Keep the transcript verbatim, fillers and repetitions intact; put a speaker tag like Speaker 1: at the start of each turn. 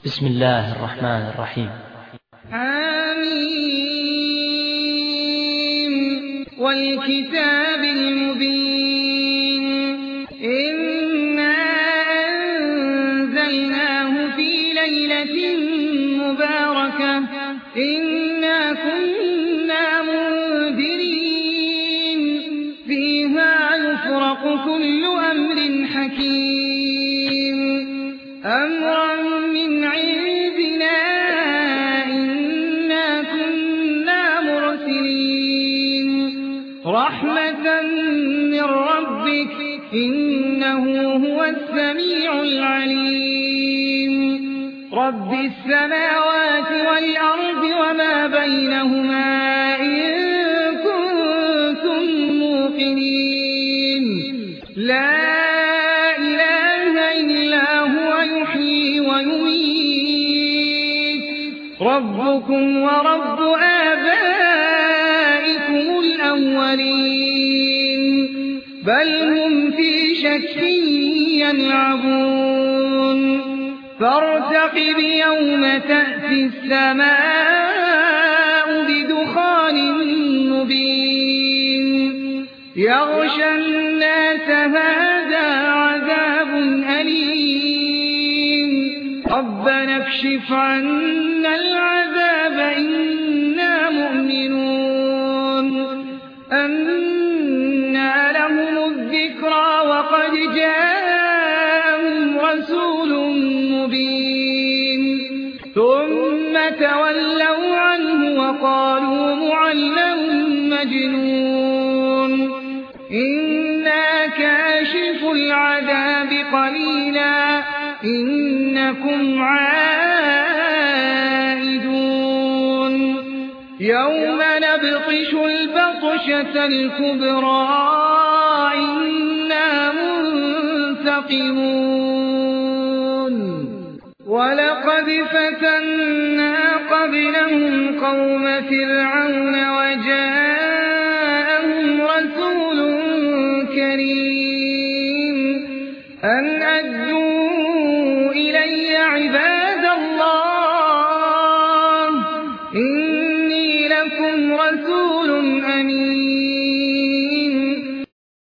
Speaker 1: بسم الله الرحمن الرحيم.
Speaker 2: آمين والكتاب المبين إنا أنزلناه في ليلة مباركة إنا كنا منذرين فيها يفرق كل أمر حكيم أمرا من عندنا إنا كنا مرسلين رحمة من ربك إنه هو السميع العليم رب السماوات والأرض وما بينهما إن كنتم موقنين لا ربكم ورب آبائكم الأولين بل هم في شك يلعبون فارتقب يوم تأتي السماء بدخان مبين يغشى الناس هذا عذاب أليم ربنا اكشف عنا العذاب إنا مؤمنون أنى لهم الذكرى وقد جاءهم رسول مبين ثم تولوا عنه وقالوا معلم مجنون إنا كاشف العذاب قليلا إنكم عائدون يوم نبطش البطشة الكبرى إنا منتقمون ولقد فتنا قبلهم قوم فرعون وجاءوا